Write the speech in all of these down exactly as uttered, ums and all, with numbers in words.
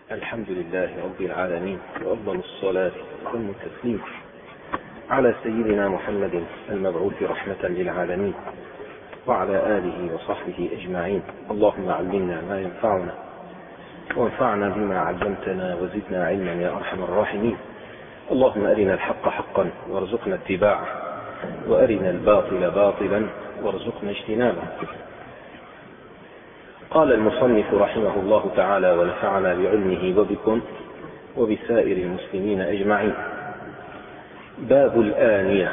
الحمد لله رب العالمين، وأفضل الصلاة وأتم التسليم على سيدنا محمد المبعوث رحمة للعالمين وعلى آله وصحبه أجمعين. اللهم علمنا ما ينفعنا وانفعنا بما علمتنا وزدنا علما يا أرحم الراحمين. اللهم أرنا الحق حقا وارزقنا اتباعه، وأرنا الباطل باطلا وارزقنا اجتنابه. قال المصنف رحمه الله تعالى ونفعنا بعلمه وبكم وبسائر المسلمين أجمعين. باب الآنية.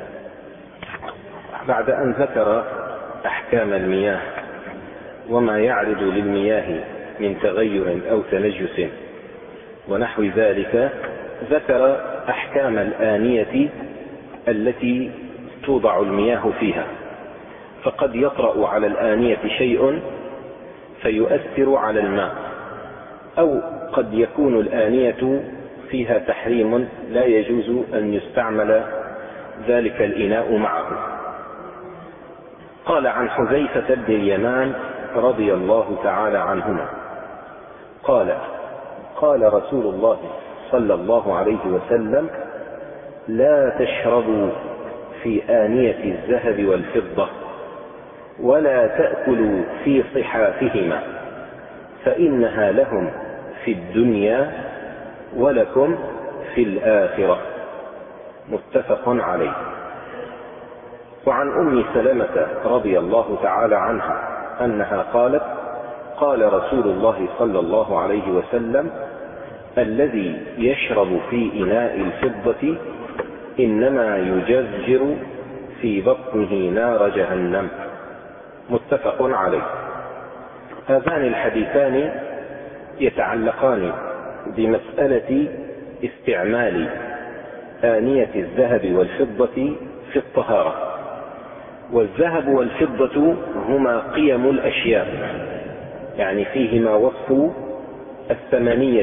بعد أن ذكر أحكام المياه وما يعرض للمياه من تغير أو تنجس ونحو ذلك، ذكر أحكام الآنية التي توضع المياه فيها. فقد يطرأ على الآنية شيء فيؤثر على الماء، أو قد يكون الآنية فيها تحريم لا يجوز أن يستعمل ذلك الإناء معه. قال عن حذيفة بن اليمان رضي الله تعالى عنهما قال: قال رسول الله صلى الله عليه وسلم: لا تشربوا في آنية الذهب والفضة ولا تأكلوا في صحافهما، فإنها لهم في الدنيا ولكم في الآخرة. متفق عليه. وعن أم سلمة رضي الله تعالى عنها أنها قالت: قال رسول الله صلى الله عليه وسلم: الذي يشرب في إناء الفضة إنما يجرجر في بطنه نار جهنم. متفق عليه. هذان الحديثان يتعلقان بمسألة استعمال آنية الذهب والفضة في الطهارة. والذهب والفضة هما قيم الأشياء، يعني فيهما وصف الثمنية،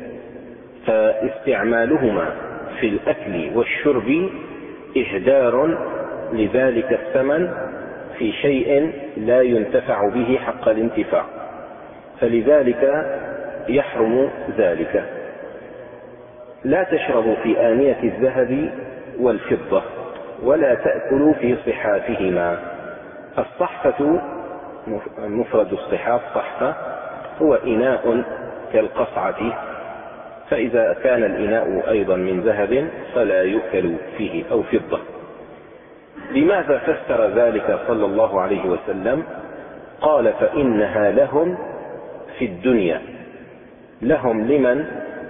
فاستعمالهما في الأكل والشرب إهدار لذلك الثمن في شيء لا ينتفع به حق الانتفاع، فلذلك يحرم ذلك. لا تشربوا في آنية الذهب والفضة ولا تأكلوا في صحافهما. الصحفة مفرد الصحاف صحفة هو إناء كالقصعة، فإذا كان الإناء أيضا من ذهب فلا يؤكل فيه أو فضة. لماذا فسر ذلك صلى الله عليه وسلم؟ قال: فإنها لهم في الدنيا. لهم لمن؟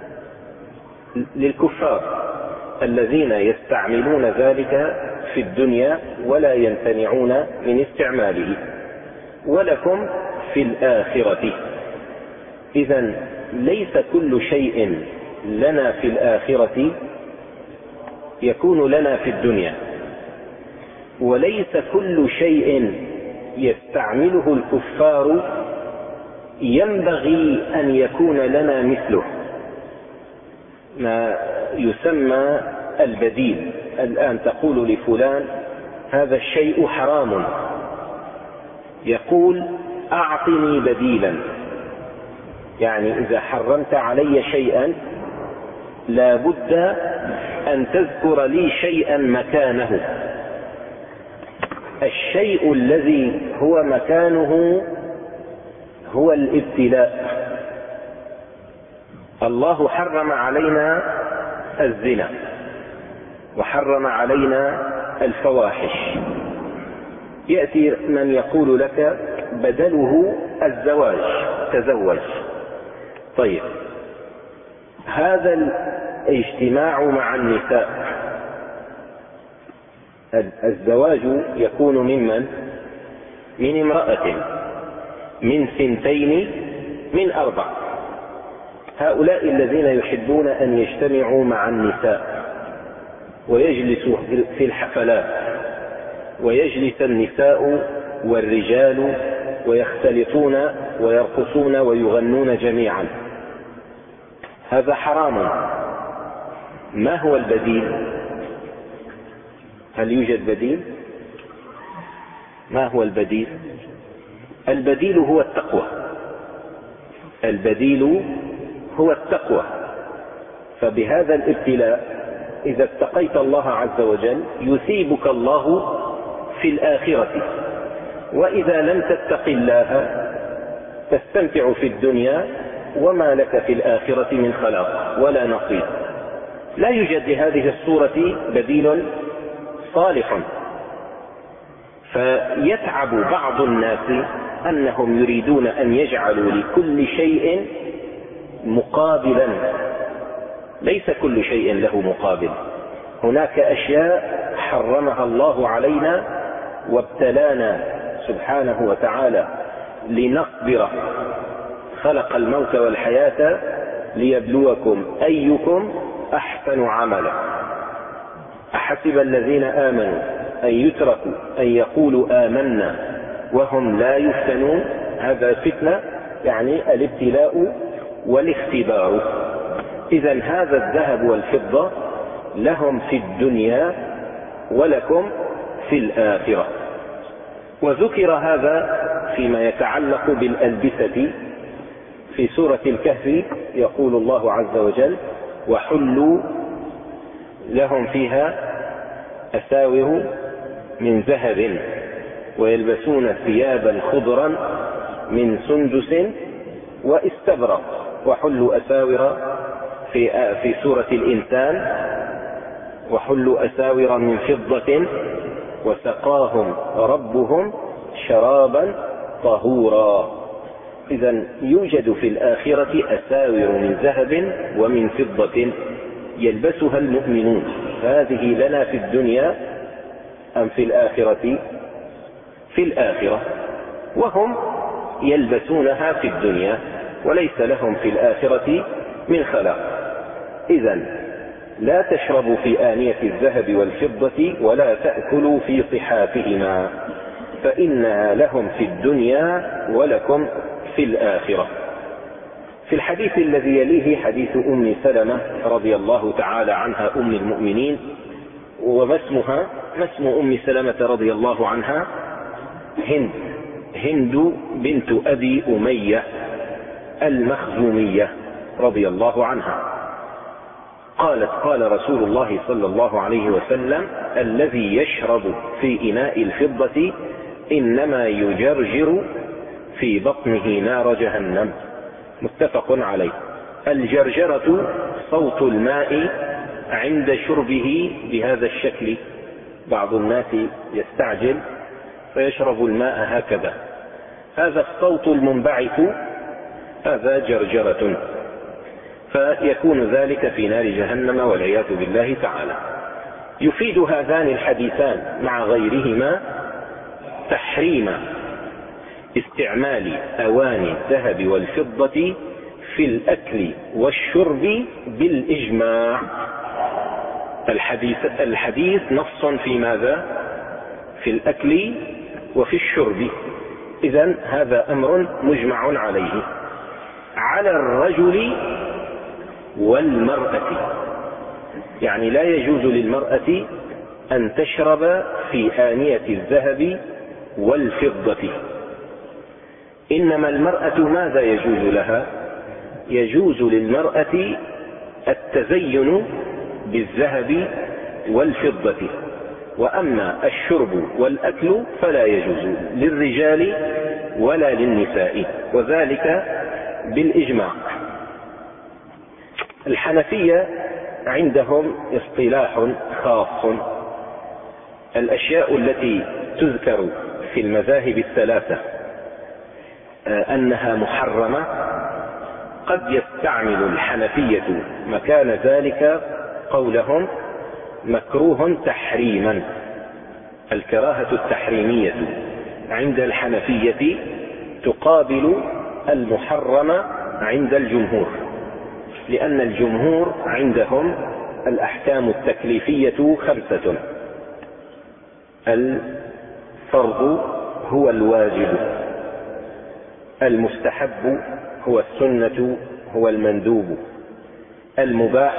للكفار الذين يستعملون ذلك في الدنيا ولا يمتنعون من استعماله. ولكم في الآخرة. إذن ليس كل شيء لنا في الآخرة يكون لنا في الدنيا، وليس كل شيء يستعمله الكفار ينبغي أن يكون لنا مثله، ما يسمى البديل. الآن تقول لفلان: هذا الشيء حرام، يقول: أعطني بديلا. يعني إذا حرمت علي شيئا لا بد أن تذكر لي شيئا مكانه. الشيء الذي هو مكانه هو الابتلاء. الله حرم علينا الزنا وحرم علينا الفواحش. يأتي من يقول لك بدله الزواج، تزوج. طيب، هذا الاجتماع مع النساء، الزواج يكون ممن؟ من امرأة، من ثنتين، من أربع. هؤلاء الذين يحبون أن يجتمعوا مع النساء ويجلسوا في الحفلات، ويجلس النساء والرجال ويختلطون ويرقصون ويغنون جميعا. هذا حرام. ما هو البديل؟ هل يوجد بديل؟ ما هو البديل؟ البديل هو التقوى. البديل هو التقوى. فبهذا الابتلاء إذا اتقيت الله عز وجل يثيبك الله في الآخرة، وإذا لم تتق الله تستمتع في الدنيا وما لك في الآخرة من خلاق ولا نصيب. لا يوجد لهذه الصورة بديل صالح. فيتعب بعض الناس أنهم يريدون أن يجعلوا لكل شيء مقابلا. ليس كل شيء له مقابل. هناك أشياء حرمها الله علينا وابتلانا سبحانه وتعالى لنصبر. خلق الموت والحياة ليبلوكم أيكم أحسن عملا. أحسب الذين آمنوا أن يتركوا أن يقولوا آمنا وهم لا يفتنون. هذا فتنة، يعني الابتلاء والاختبار. إذن هذا الذهب والفضة لهم في الدنيا ولكم في الآخرة. وذكر هذا فيما يتعلق بالألبسة في سورة الكهف. يقول الله عز وجل: وحلوا لهم فيها أساور من ذهب ويلبسون ثيابا خضرا من سندس واستبرق. وحلوا أساور في في سورة الإنسان: وحلوا أساور من فضة وسقاهم ربهم شرابا طهورا. إذن يوجد في الآخرة أساور من ذهب ومن فضة يلبسها المؤمنون. هذه لنا في الدنيا أم في الآخرة؟ في الآخرة. وهم يلبسونها في الدنيا وليس لهم في الآخرة من خلاق. إذن لا تشربوا في آنية الذهب والفضة ولا تأكلوا في صحافهما فإنها لهم في الدنيا ولكم في الآخرة. في الحديث الذي يليه حديث أم سلمة رضي الله تعالى عنها أم المؤمنين. وما اسمها؟ ما اسم أم سلمة رضي الله عنها؟ هند هند بنت أبي أمية المخزومية رضي الله عنها. قالت: قال رسول الله صلى الله عليه وسلم: الذي يشرب في إناء الفضة إنما يجرجر في بطنه نار جهنم. متفق عليه. الجرجرة صوت الماء عند شربه بهذا الشكل. بعض الناس يستعجل فيشرب الماء هكذا. هذا الصوت المنبعث هذا جرجرة، فيكون ذلك في نار جهنم والعياذ بالله تعالى. يفيد هذان الحديثان مع غيرهما تحريم استعمال أواني الذهب والفضة في الأكل والشرب بالإجماع. الحديث, الحديث نص في ماذا؟ في الأكل وفي الشرب. إذن هذا أمر مجمع عليه على الرجل والمرأة. يعني لا يجوز للمرأة أن تشرب في آنية الذهب والفضة. إنما المرأة ماذا يجوز لها؟ يجوز للمرأة التزين بالذهب والفضة، وأما الشرب والأكل فلا يجوز للرجال ولا للنساء، وذلك بالإجماع. الحنفية عندهم اصطلاح خاص. الأشياء التي تذكر في المذاهب الثلاثة أنها محرمة قد يستعمل الحنفية مكان ذلك قولهم مكروه تحريما. الكراهة التحريمية عند الحنفية تقابل المحرم عند الجمهور، لأن الجمهور عندهم الأحكام التكليفية خمسة: الفرض هو الواجب، المستحب هو السنة هو المندوب، المباح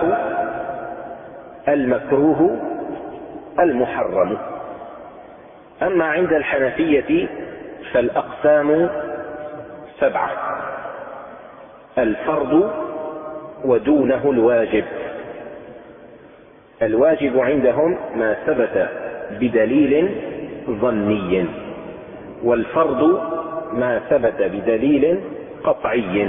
المكروه المحرم. أما عند الحنفية فالأقسام سبعة: الفرض ودونه الواجب. الواجب عندهم ما ثبت بدليل ظني، والفرض ما ثبت بدليل قطعي.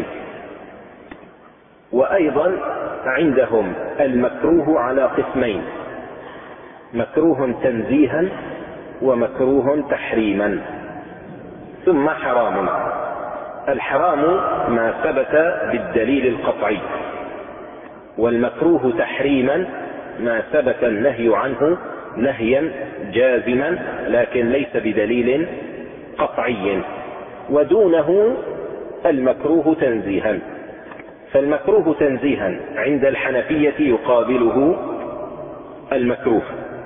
وأيضا عندهم المكروه على قسمين: مكروه تنزيها ومكروه تحريما، ثم حرام. الحرام ما ثبت بالدليل القطعي، والمكروه تحريما ما ثبت النهي عنه نهيا جازما لكن ليس بدليل قطعي، ودونه المكروه تنزيها. فالمكروه تنزيها عند الحنفية يقابله المكروه،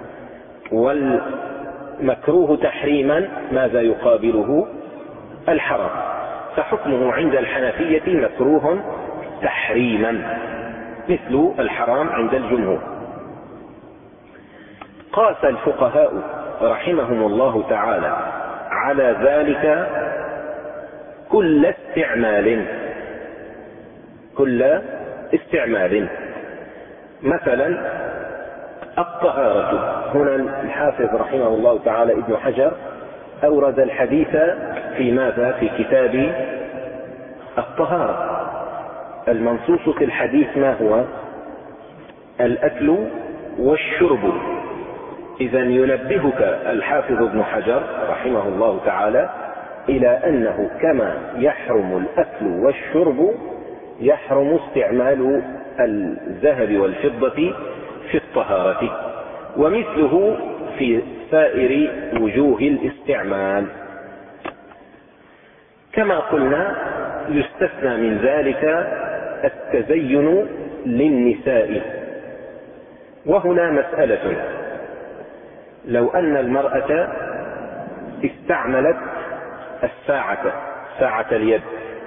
والمكروه تحريما ماذا يقابله؟ الحرام. فحكمه عند الحنفية مكروه تحريما مثل الحرام عند الجمهور. قاس الفقهاء رحمهم الله تعالى على ذلك كل استعمال كل استعمال مثلا الطهارة. هنا الحافظ رحمه الله تعالى ابن حجر أورد الحديث في ماذا؟ في كتاب الطهارة. المنصوص في الحديث ما هو؟ الأكل والشرب. إذا ينبهك الحافظ ابن حجر رحمه الله تعالى إلى أنه كما يحرم الأكل والشرب يحرم استعمال الذهب والفضة في الطهارة، ومثله في سائر وجوه الاستعمال. كما قلنا يستثنى من ذلك التزين للنساء. وهنا مسألة: لو أن المرأة استعملت الساعة ساعة اليد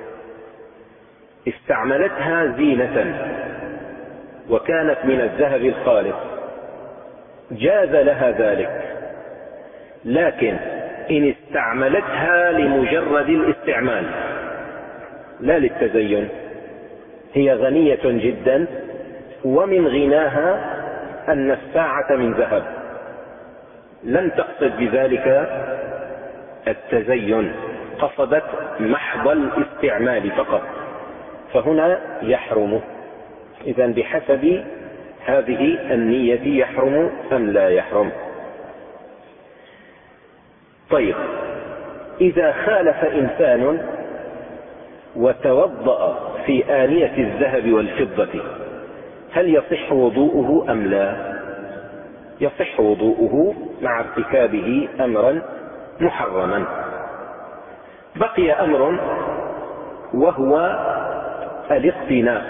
استعملتها زينة وكانت من الذهب الخالص جاز لها ذلك، لكن إن استعملتها لمجرد الاستعمال لا للتزين، هي غنية جدا ومن غناها أن الساعة من ذهب، لم تقصد بذلك التزين، قصدت محض الاستعمال فقط، فهنا يحرم. إذن بحسب هذه النية يحرم أم لا يحرم. طيب، إذا خالف إنسان وتوضأ في آنية الذهب والفضة هل يصح وضوءه أم لا؟ يصح وضوءه مع ارتكابه أمرا محرما. بقي أمر وهو الاقتناء.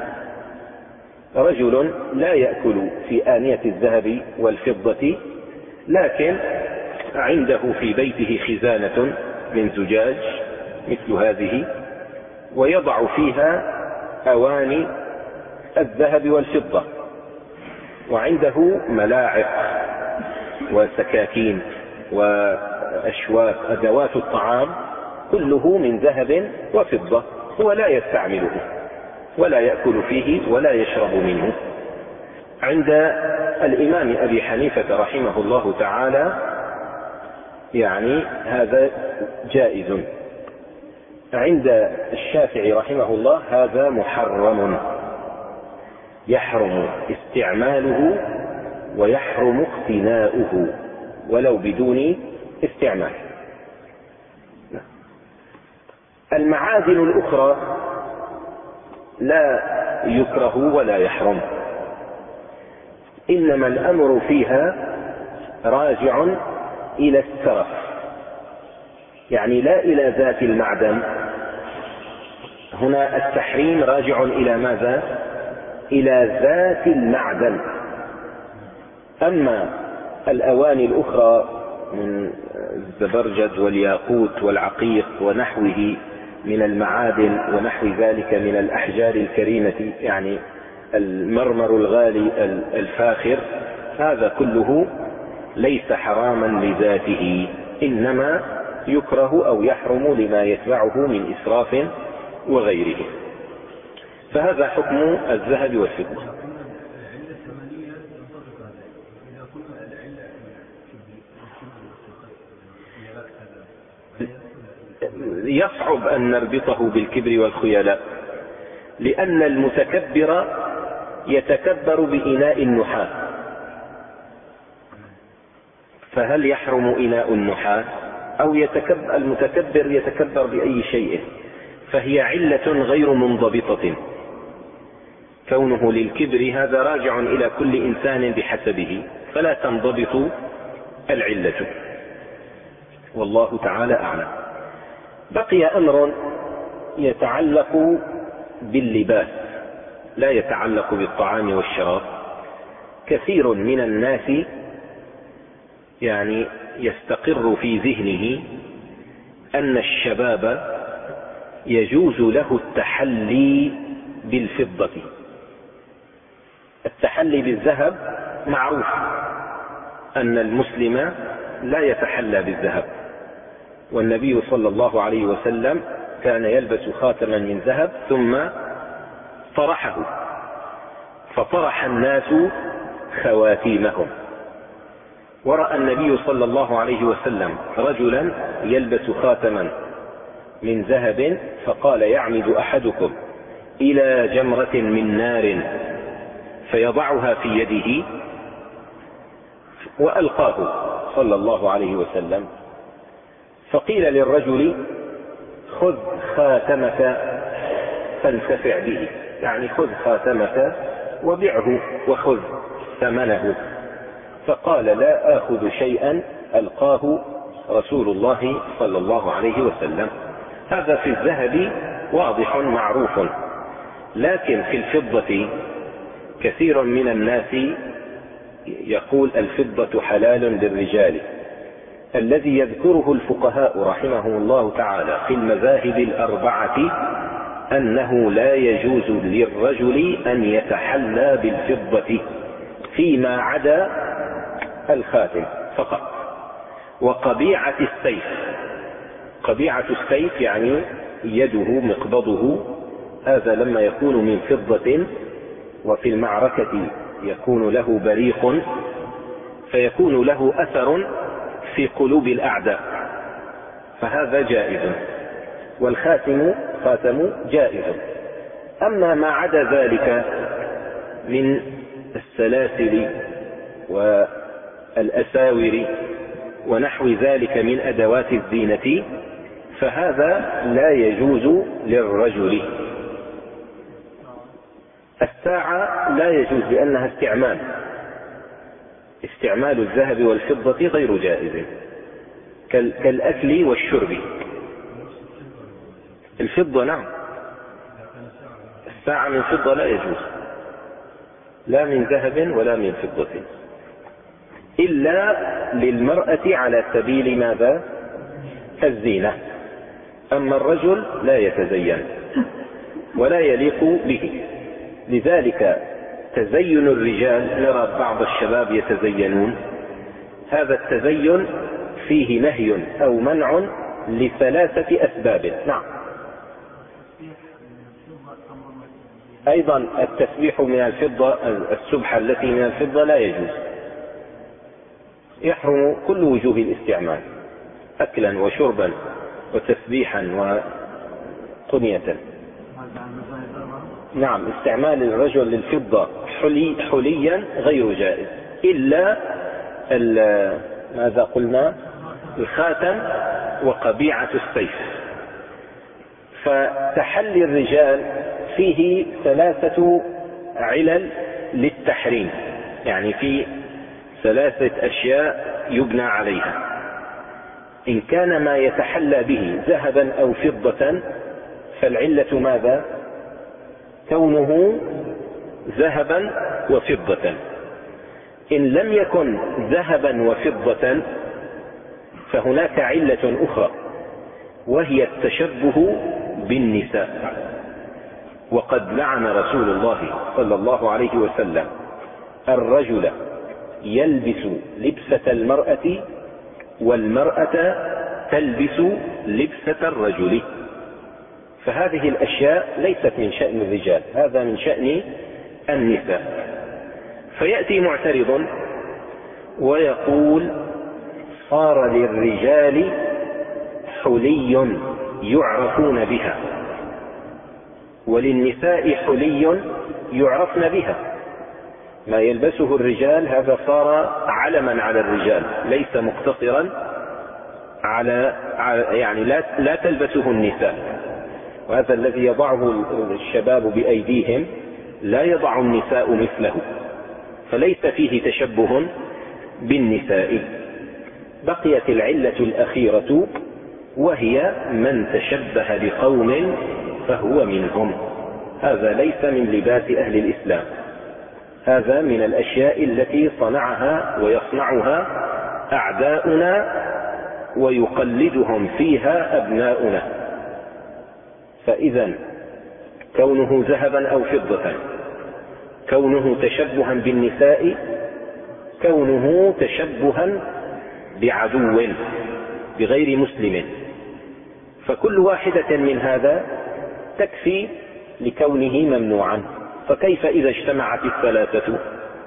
رجل لا يأكل في آنية الذهب والفضة، لكن عنده في بيته خزانة من زجاج مثل هذه ويضع فيها أواني الذهب والفضة، وعنده ملاعق وسكاكين وأشواك أدوات الطعام كله من ذهب وفضة، هو لا يستعمله ولا يأكل فيه ولا يشرب منه. عند الإمام أبي حنيفة رحمه الله تعالى يعني هذا جائز، عند الشافعي رحمه الله هذا محرم، يحرم استعماله ويحرم اقتناؤه ولو بدون استعمال. المعادن الأخرى لا يكره ولا يحرم، إنما الأمر فيها راجع إلى السرف، يعني لا إلى ذات المعدن. هنا التحريم راجع إلى ماذا؟ إلى ذات المعدن. أما الأواني الأخرى من الزبرجد والياقوت والعقيق ونحوه من المعادن ونحو ذلك من الأحجار الكريمة، يعني المرمر الغالي الفاخر، هذا كله ليس حراما لذاته، إنما يكره أو يحرم لما يتبعه من إسراف وغيره. فهذا حكم الذهب والفضة. يصعب أن نربطه بالكبر والخيلاء، لأن المتكبر يتكبر بإناء النحاس، فهل يحرم إناء النحاس؟ أو يتكبر المتكبر يتكبر بأي شيء، فهي علة غير منضبطة. كونه للكبر هذا راجع إلى كل إنسان بحسبه، فلا تنضبط العلة، والله تعالى أعلم. بقي أمر يتعلق باللباس، لا يتعلق بالطعام والشراب. كثير من الناس يعني يستقر في ذهنه أن الشباب يجوز له التحلي بالفضة. التحلي بالذهب معروف أن المسلم لا يتحلى بالذهب، والنبي صلى الله عليه وسلم كان يلبس خاتما من ذهب ثم طرحه، فطرح الناس خواتيمهم. ورأى النبي صلى الله عليه وسلم رجلا يلبس خاتما من ذهب، فقال: يعمد أحدكم إلى جمرة من نار فيضعها في يده، وألقاه صلى الله عليه وسلم. فقيل للرجل: خذ خاتمك فانتفع به، يعني خذ خاتمك وبعه وخذ ثمنه. فقال: لا آخذ شيئا ألقاه رسول الله صلى الله عليه وسلم. هذا في الذهب واضح معروف. لكن في الفضة كثير من الناس يقول الفضة حلال للرجال. الذي يذكره الفقهاء رحمهم الله تعالى في المذاهب الأربعة أنه لا يجوز للرجل أن يتحلى بالفضة فيما عدا الخاتم فقط. وقبيعة السيف، قبيعة السيف يعني يده مقبضه، هذا لما يكون من فضة وفي المعركة يكون له بريق فيكون له أثر في قلوب الأعداء، فهذا جائز، والخاتم خاتم جائز. أما ما عدا ذلك من السلاسل والأساور ونحو ذلك من أدوات الزينة فهذا لا يجوز للرجل. الساعة لا يجوز لأنها استعمال، استعمال الذهب والفضة غير جائز كالأكل والشرب. الفضة نعم، الساعة من فضة لا يجوز، لا من ذهب ولا من فضة، إلا للمرأة على سبيل ماذا؟ الزينة. أما الرجل لا يتزين ولا يليق به. لذلك تزين الرجال، نرى بعض الشباب يتزينون، هذا التزين فيه نهي أو منع لثلاثة أسباب. نعم. أيضا التسبيح من الفضة، السبحة التي من الفضة لا يجوز، يحرم كل وجوه الاستعمال، أكلا وشربا وتسبيحا وقنية. نعم، استعمال الرجل للفضة حلي حليا غير جائز، إلا ماذا قلنا؟ الخاتم وقبيعة السيف. فتحلي الرجال فيه ثلاثة علل للتحريم، يعني في ثلاثة أشياء يبنى عليها. إن كان ما يتحلى به ذهبا أو فضة فالعلة ماذا؟ كونه ذهبا وفضة. إن لم يكن ذهبا وفضة فهناك علة أخرى، وهي التشبه بالنساء. وقد لعن رسول الله صلى الله عليه وسلم الرجل يلبس لبسة المرأة والمرأة تلبس لبسة الرجل. فهذه الأشياء ليست من شأن الرجال، هذا من شأن النساء. فيأتي معترض ويقول صار للرجال حلي يعرفون بها وللنساء حلي يعرفن بها، ما يلبسه الرجال هذا صار علما على الرجال ليس مقتصرا على يعني لا, لا تلبسه النساء، وهذا الذي يضعه الشباب بأيديهم لا يضع النساء مثله، فليس فيه تشبه بالنساء. بقيت العلة الأخيرة وهي من تشبه بقوم فهو منهم، هذا ليس من لباس أهل الإسلام، هذا من الأشياء التي صنعها ويصنعها أعداؤنا ويقلدهم فيها أبناؤنا. فإذا كونه ذهبا أو فضة، كونه تشبها بالنساء، كونه تشبها بعدو بغير مسلم، فكل واحدة من هذا تكفي لكونه ممنوعا، فكيف إذا اجتمعت الثلاثة؟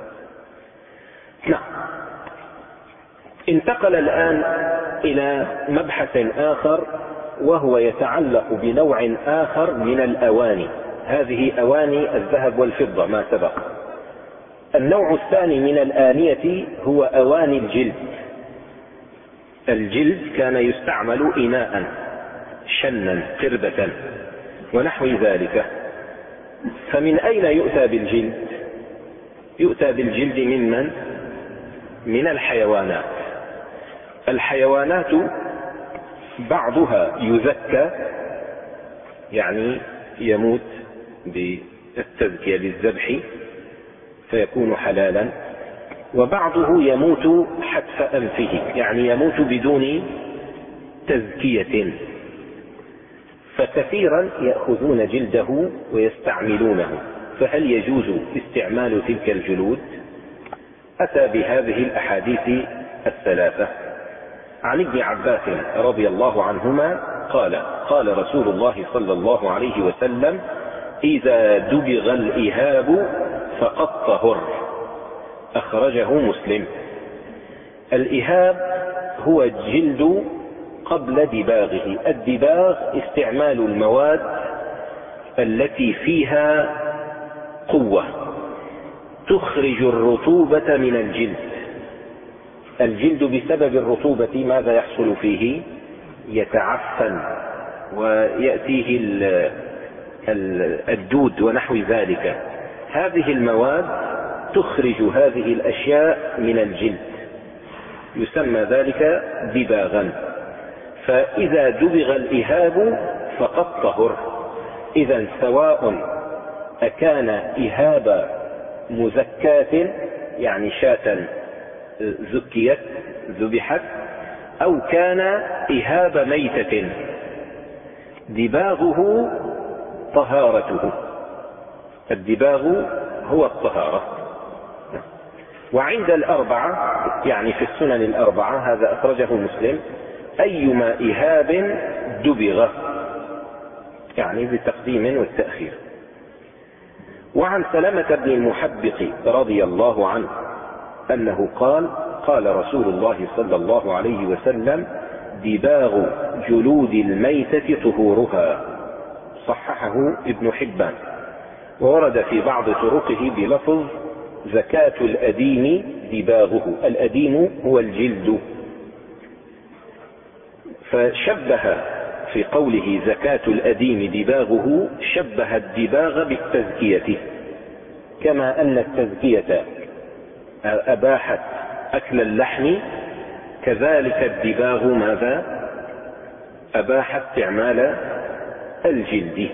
نعم. انتقل الآن إلى مبحث آخر وهو يتعلق بنوع آخر من الأواني، هذه أواني الذهب والفضة ما سبق. النوع الثاني من الآنية هو أواني الجلد. الجلد كان يستعمل إناء شنا قردة ونحو ذلك. فمن أين يؤتى بالجلد؟ يؤتى بالجلد ممن؟ من الحيوانات. الحيوانات بعضها يزكى يعني يموت بالتزكية بالذبح فيكون حلالا، وبعضه يموت حتف أنفه يعني يموت بدون تزكية، فكثيرا يأخذون جلده ويستعملونه. فهل يجوز استعمال تلك الجلود؟ أتى بهذه الأحاديث الثلاثة. عن ابن عباس رضي الله عنهما قال قال رسول الله صلى الله عليه وسلم إذا دبغ الإهاب فقد طهر، أخرجه مسلم. الإهاب هو الجلد قبل دباغه. الدباغ استعمال المواد التي فيها قوة تخرج الرطوبة من الجلد. الجلد بسبب الرطوبة ماذا يحصل فيه؟ يتعفن ويأتيه الدود ونحو ذلك. هذه المواد تخرج هذه الأشياء من الجلد، يسمى ذلك دباغا. فإذا دبغ الإهاب فقد طهر. إذا سواء أكان إهاب مزكاة يعني شاة زكيت ذبحت، أو كان إهاب ميتة، دباغه طهارته. الدباغ هو الطهارة. وعند الأربعة يعني في السنن الأربعة، هذا أخرجه مسلم، أيما إهاب دبغ يعني بالتقديم والتأخير. وعن سلمة بن المحبق رضي الله عنه أنه قال قال رسول الله صلى الله عليه وسلم دباغ جلود الميتة طهورها، صححه ابن حبان. وورد في بعض طرقه بلفظ زكاة الأديم دباغه. الأديم هو الجلد. فشبه في قوله زكاة الأديم دباغه، شبه الدباغ بالتزكية، كما أن التزكية أباحت أكل اللحم، كذلك الدباغ ماذا؟ أباح استعمال الجلد.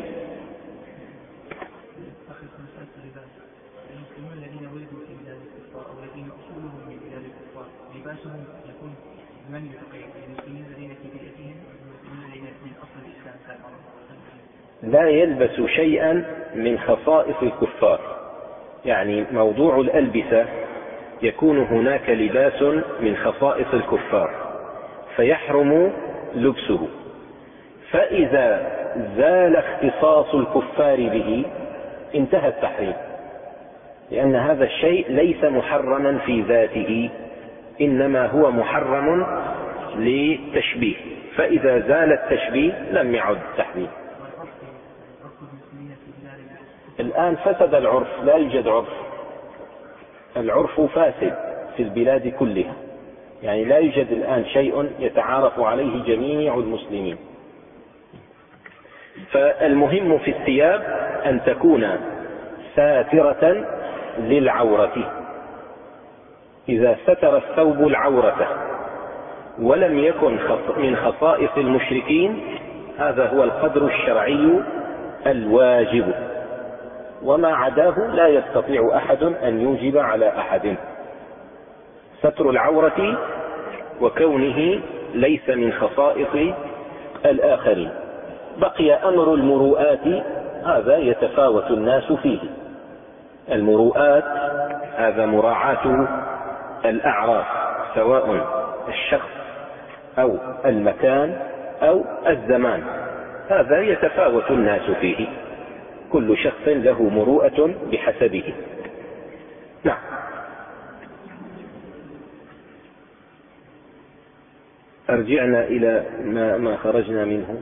لا يلبس شيئا من خصائص الكفار، يعني موضوع الألبسة يكون هناك لباس من خصائص الكفار فيحرم لبسه. فإذا زال اختصاص الكفار به انتهى التحريم، لأن هذا الشيء ليس محرما في ذاته، إنما هو محرم للتشبيه، فإذا زال التشبيه لم يعد تحريم. الآن فسد العرف، لا يوجد عرف، العرف فاسد في البلاد كلها، يعني لا يوجد الآن شيء يتعارف عليه جميع المسلمين. فالمهم في الثياب أن تكون ساترة للعورة. إذا ستر الثوب العورة ولم يكن من خصائص المشركين هذا هو القدر الشرعي الواجب، وما عداه لا يستطيع أحد أن يوجب على أحد. ستر العورة وكونه ليس من خصائص الآخرين. بقي أمر المروءات، هذا يتفاوت الناس فيه. المروءات هذا مراعاة الأعراف، سواء الشخص أو المكان أو الزمان، هذا يتفاوت الناس فيه، كل شخص له مروءة بحسبه. نعم. أرجعنا إلى ما, ما خرجنا منه.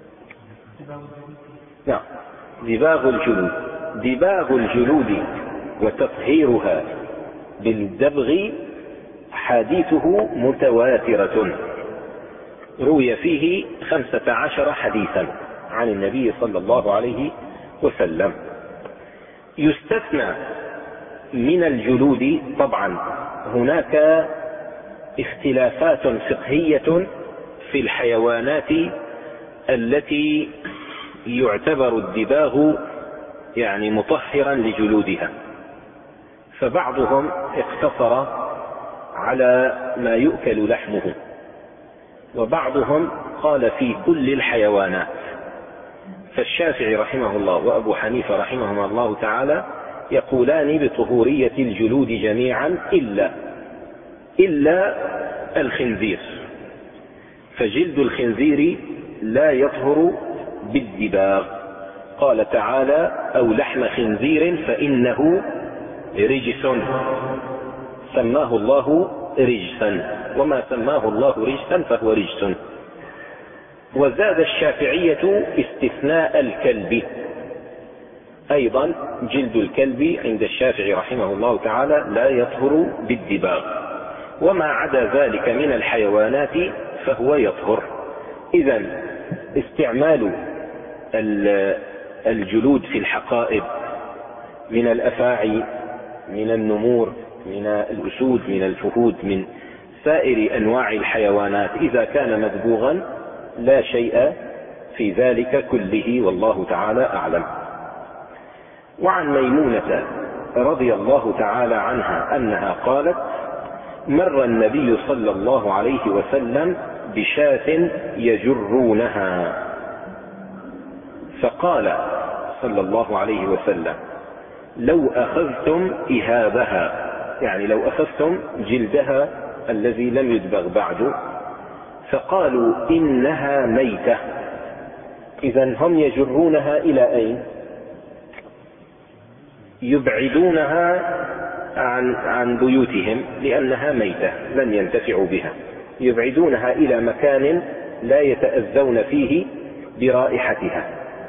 نعم. دباغ الجلود. دباغ الجلود وتطهيرها بالدبغ حديثه متواترة، روي فيه خمسة عشر حديثا عن النبي صلى الله عليه وسلم. يستثنى من الجلود طبعا، هناك اختلافات فقهية في الحيوانات التي يعتبر الدباغ يعني مطهرا لجلودها، فبعضهم اقتصر على ما يؤكل لحمه، وبعضهم قال في كل الحيوانات. فالشافعي رحمه الله وأبو حنيفة رحمهما الله تعالى يقولان بطهورية الجلود جميعا إلا إلا الخنزير، فجلد الخنزير لا يطهر بالدباغ. قال تعالى: أو لحم خنزير فإنه رجس، سماه الله رجسا، وما سماه الله رجسا فهو رجس. وزاد الشافعية استثناء الكلب، أيضا جلد الكلب عند الشافعي رحمه الله تعالى لا يطهر بالدباغ، وما عدا ذلك من الحيوانات فهو يطهر. إذن استعمال الجلود في الحقائب من الأفاعي، من النمور، من الأسود، من الفهود، من سائر أنواع الحيوانات إذا كان مدبوغا لا شيء في ذلك كله، والله تعالى أعلم. وعن ميمونة رضي الله تعالى عنها أنها قالت: مر النبي صلى الله عليه وسلم بشاة يجرونها، فقال صلى الله عليه وسلم: لو أخذتم إهابها، يعني لو أخذتم جلدها الذي لم يدبغ بعد، فقالوا إنها ميتة. إذن هم يجرونها إلى أين؟ يبعدونها عن عن بيوتهم لأنها ميتة لن ينتفعوا بها، يبعدونها إلى مكان لا يتأذون فيه برائحتها.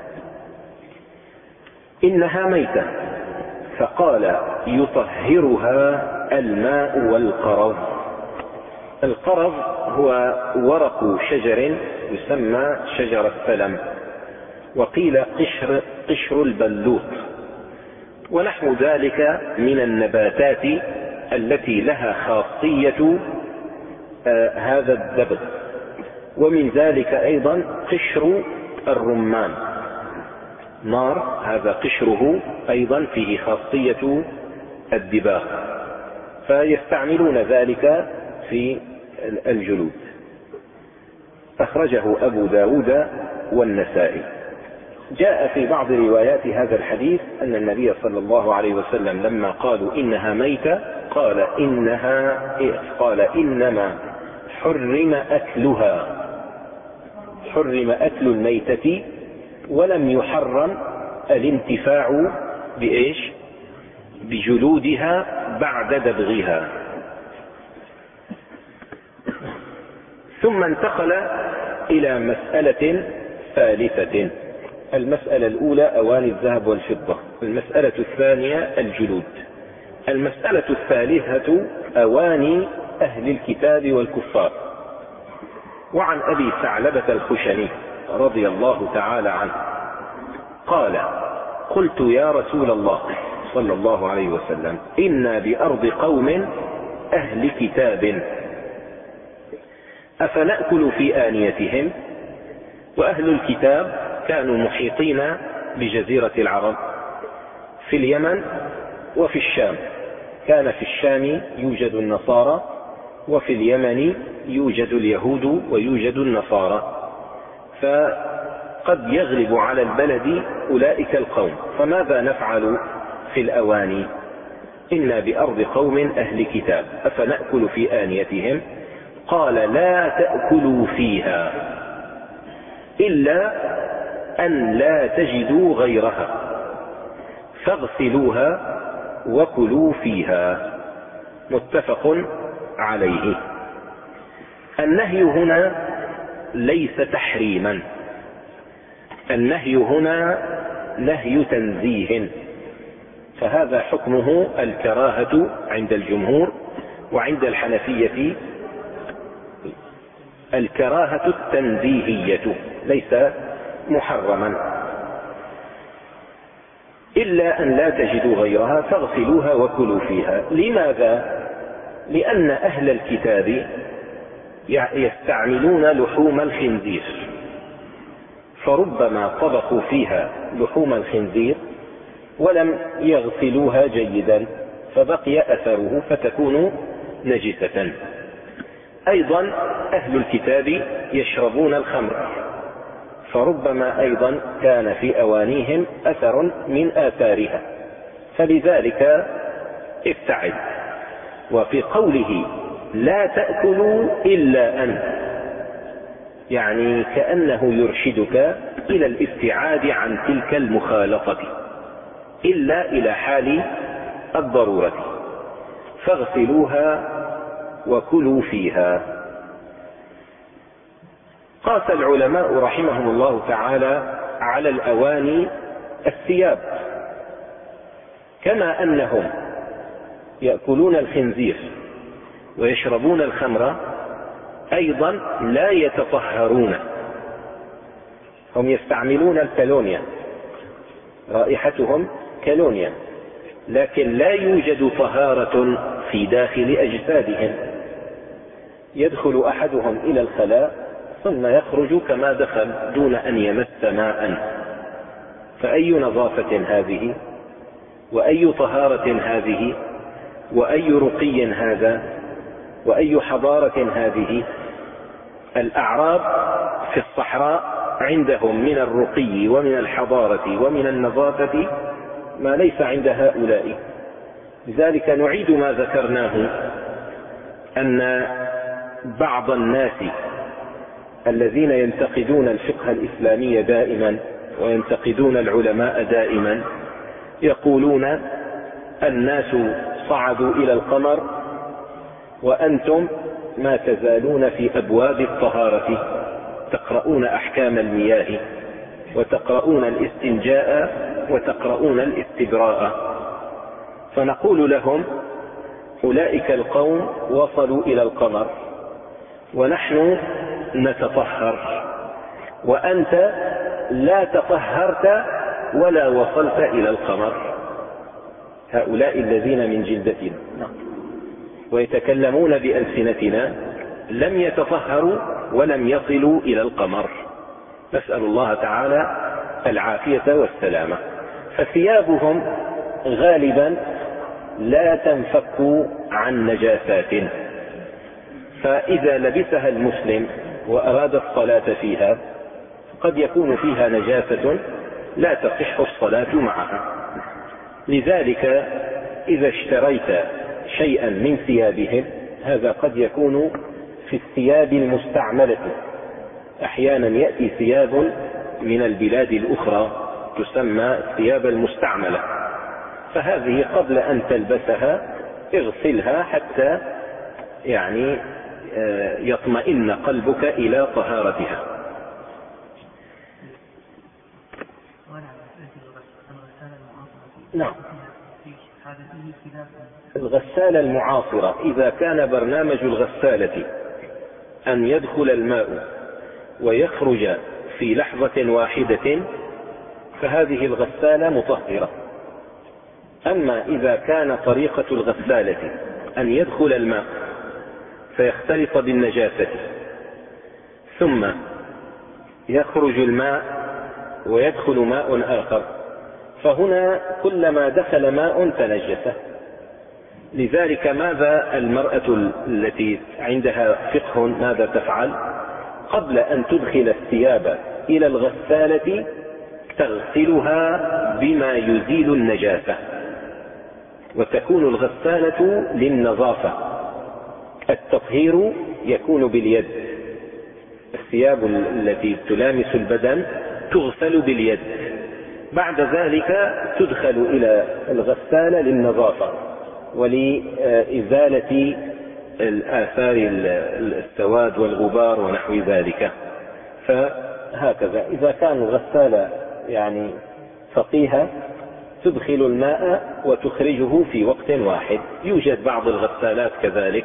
إنها ميتة. فقال: يطهرها الماء والقرض. القرض هو ورق شجر يسمى شجر السلم، وقيل قشر, قشر البلوط، ونحو ذلك من النباتات التي لها خاصية آه هذا الدبغ. ومن ذلك أيضا قشر الرمان، نار، هذا قشره أيضا فيه خاصية الدباغ، فيستعملون ذلك في الجلود. أخرجه أبو داود والنسائي. جاء في بعض روايات هذا الحديث أن النبي صلى الله عليه وسلم لما قالوا إنها ميتة قال إنها قال إنما حرم أكلها، حرم أكل الميتة ولم يحرم الانتفاع بإيش؟ بجلودها بعد دبغها. ثم انتقل إلى مسألة ثالثة. المسألة الأولى أواني الذهب والفضة، المسألة الثانية الجلود، المسألة الثالثة أواني أهل الكتاب والكفار. وعن أبي ثعلبة الخشني رضي الله تعالى عنه قال: قلت يا رسول الله صلى الله عليه وسلم إنا بأرض قوم أهل كتاب أفنأكل في آنيتهم؟ وأهل الكتاب كانوا محيطين بجزيرة العرب في اليمن وفي الشام. كان في الشام يوجد النصارى، وفي اليمن يوجد اليهود ويوجد النصارى، فقد يغلب على البلد أولئك القوم. فماذا نفعل في الأواني؟ إنا بأرض قوم أهل كتاب أفنأكل في آنيتهم؟ قال: لا تأكلوا فيها إلا أن لا تجدوا غيرها فاغسلوها وكلوا فيها. متفق عليه. النهي هنا ليس تحريما، النهي هنا نهي تنزيه، فهذا حكمه الكراهة عند الجمهور، وعند الحنفية الكراهة التنزيهية، ليس محرما. إلا أن لا تجدوا غيرها فاغسلوها وكلوا فيها. لماذا؟ لأن أهل الكتاب يستعملون لحوم الخنزير، فربما طبخوا فيها لحوم الخنزير ولم يغسلوها جيدا فبقي أثره فتكون نجسة. أيضا أهل الكتاب يشربون الخمر، فربما أيضا كان في أوانيهم أثر من آثارها، فلذلك ابتعد. وفي قوله لا تأكلوا إلا أن، يعني كأنه يرشدك إلى الابتعاد عن تلك المخالطة إلا إلى حال الضرورة. فاغسلوها وكلوا فيها. قاس العلماء رحمهم الله تعالى على الأواني الثياب، كما أنهم يأكلون الخنزير ويشربون الخمر أيضا لا يتطهرون. هم يستعملون الكالونيا، رائحتهم كالونيا، لكن لا يوجد طهارة في داخل أجسادهم. يدخل أحدهم إلى الخلاء ثم يخرج كما دخل دون أن يمس ماء، فأي نظافة هذه؟ وأي طهارة هذه؟ وأي رقي هذا؟ وأي حضارة هذه؟ الأعراب في الصحراء عندهم من الرقي ومن الحضارة ومن النظافة ما ليس عند هؤلاء. لذلك نعيد ما ذكرناه، أن بعض الناس الذين ينتقدون الفقه الإسلامي دائما وينتقدون العلماء دائما يقولون: الناس صعدوا إلى القمر وأنتم ما تزالون في أبواب الطهارة، تقرؤون أحكام المياه وتقرؤون الاستنجاء وتقرؤون الاستبراء. فنقول لهم: أولئك القوم وصلوا إلى القمر ونحن نتطهر، وأنت لا تطهرت ولا وصلت إلى القمر. هؤلاء الذين من جلدتنا ويتكلمون بألسنتنا لم يتطهروا ولم يصلوا إلى القمر. نسأل الله تعالى العافية والسلامة. فثيابهم غالبا لا تنفك عن نجاسات، فإذا لبسها المسلم وأراد الصلاة فيها قد يكون فيها نجاسة لا تصح الصلاة معها. لذلك إذا اشتريت شيئا من ثيابهم، هذا قد يكون في الثياب المستعملة. أحيانا يأتي ثياب من البلاد الأخرى تسمى الثياب المستعملة، فهذه قبل أن تلبسها اغسلها حتى يعني يطمئن قلبك إلى طهارتها. نعم. الغسالة المعاصرة إذا كان برنامج الغسالة أن يدخل الماء ويخرج في لحظة واحدة فهذه الغسالة مطهرة. أما إذا كان طريقة الغسالة أن يدخل الماء فيختلط بالنجاسة ثم يخرج الماء ويدخل ماء آخر، فهنا كلما دخل ماء تنجس. لذلك ماذا المرأة التي عندها فقه ماذا تفعل؟ قبل أن تدخل الثياب إلى الغسالة تغسلها بما يزيل النجاسة، وتكون الغسالة للنظافة. التطهير يكون باليد، الثياب التي تلامس البدن تغسل باليد، بعد ذلك تدخل إلى الغسالة للنظافة ولإزالة الآثار السواد والغبار ونحو ذلك. فهكذا إذا كان الغسالة يعني فقيهة تدخل الماء وتخرجه في وقت واحد. يوجد بعض الغسالات كذلك.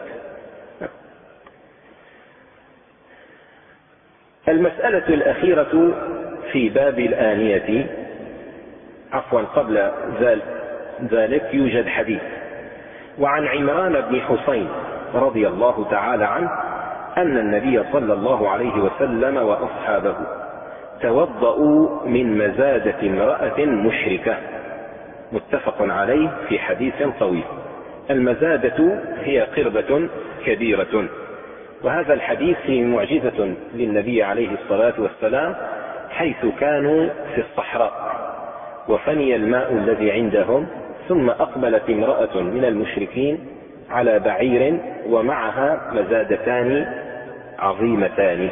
المسألة الأخيرة في باب الآنية، عفوا قبل ذلك يوجد حديث. وعن عمران بن حسين رضي الله تعالى عنه أن النبي صلى الله عليه وسلم وأصحابه توضؤوا من مزادة امرأة مشركة، متفق عليه في حديث طويل. المزادة هي قربة كبيرة، وهذا الحديث فيه معجزة للنبي عليه الصلاة والسلام، حيث كانوا في الصحراء وفني الماء الذي عندهم، ثم أقبلت امرأة من المشركين على بعير ومعها مزادتان عظيمتان،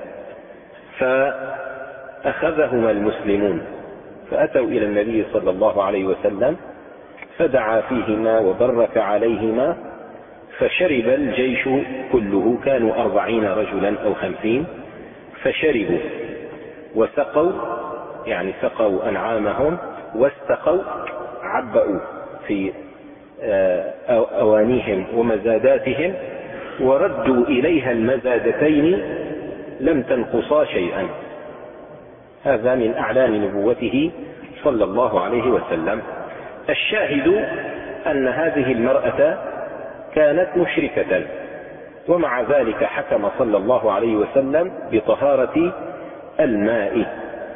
فأخذهما المسلمون فأتوا إلى النبي صلى الله عليه وسلم فدعا فيهما وبرك عليهما، فشرب الجيش كله، كانوا أربعين رجلا أو خمسين، فشربوا وسقوا، يعني سقوا أنعامهم واستقوا، عبأوا في أوانيهم ومزاداتهم، وردوا إليها المزادتين لم تنقصا شيئا. هذا من أعلام نبوته صلى الله عليه وسلم. الشاهد أن هذه المرأة كانت مشركة، ومع ذلك حكم صلى الله عليه وسلم بطهارة الماء.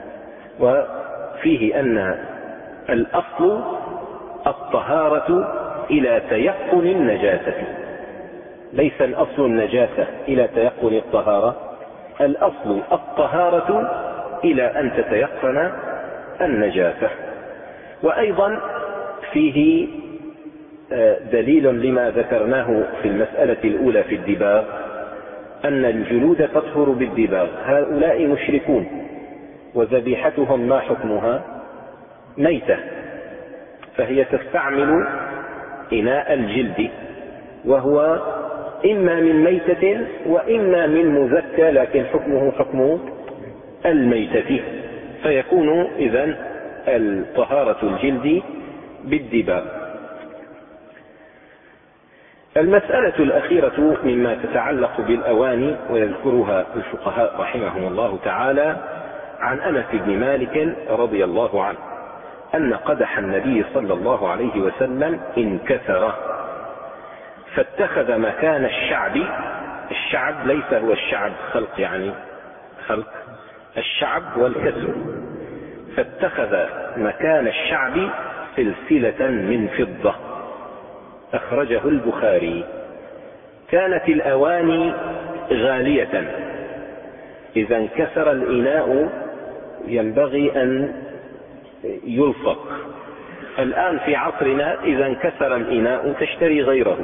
وفيه أن الأصل الطهارة إلى تيقن النجاسة، ليس الأصل النجاسة إلى تيقن الطهارة، الأصل الطهارة إلى أن تتيقن النجاسة. وأيضا فيه دليل لما ذكرناه في المسألة الأولى في الدباغ، أن الجلود تطهر بالدباغ. هؤلاء مشركون وذبيحتهم ما حكمها؟ ميتة، فهي تستعمل إناء الجلد، وهو إما من ميتة وإما من مذكى، لكن حكمه حكم الميتة، فيكون إذن الطهارة الجلد بالدباغ. المسألة الأخيرة مما تتعلق بالأواني ويذكرها الفقهاء رحمهم الله تعالى، عن أنس بن مالك رضي الله عنه أن قدح النبي صلى الله عليه وسلم انكسر، فاتخذ مكان الشعب، الشعب ليس هو الشعب خلق يعني خلق، الشعب والكسر، فاتخذ مكان الشعب سلسلة من فضة، أخرجه البخاري. كانت الأواني غالية، إذا انكسر الإناء ينبغي أن يلصق. الآن في عصرنا إذا انكسر الإناء تشتري غيره،